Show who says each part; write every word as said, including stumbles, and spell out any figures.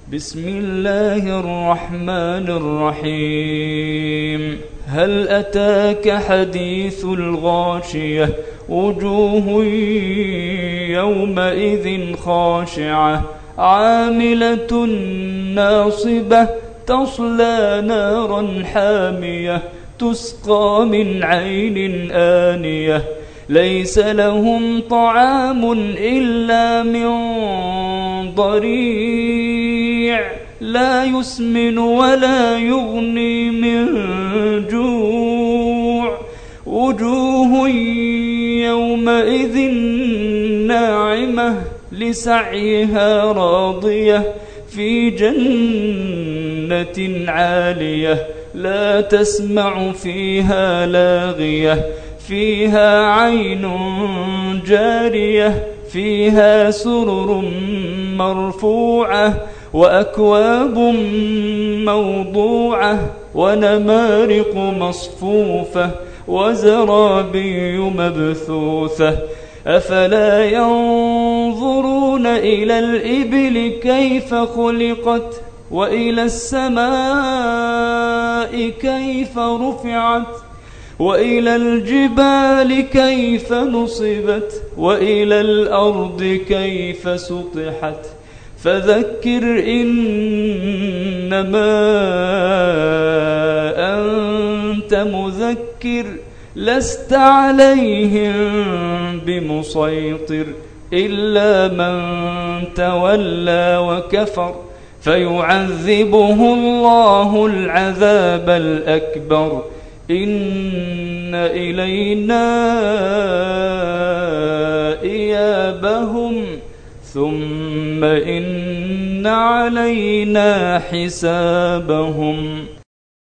Speaker 1: بسم الله الرحمن الرحيم. هل أتاك حديث الغاشية؟ وجوه يومئذ خاشعة عاملة ناصبة تصلى نارا حامية تسقى من عين آنية ليس لهم طعام إلا من ضريع لا يسمن ولا يغني من جوع وجوه يومئذ ناعمة لسعيها راضية في جنة عالية لا تسمع فيها لاغية فيها عين جارية فيها سرر مرفوعة وأكواب موضوعة ونمارق مصفوفة وزرابي مبثوثة أفلا ينظرون إلى الإبل كيف خلقت وإلى السماء كيف رفعت وإلى الجبال كيف نصبت وإلى الأرض كيف سطحت فذكر إنما أنت مذكر لست عليهم بمسيطر إلا من تولى وكفر فيعذبه الله العذاب الأكبر إن إلينا إيابهم ثم إن علينا حسابهم.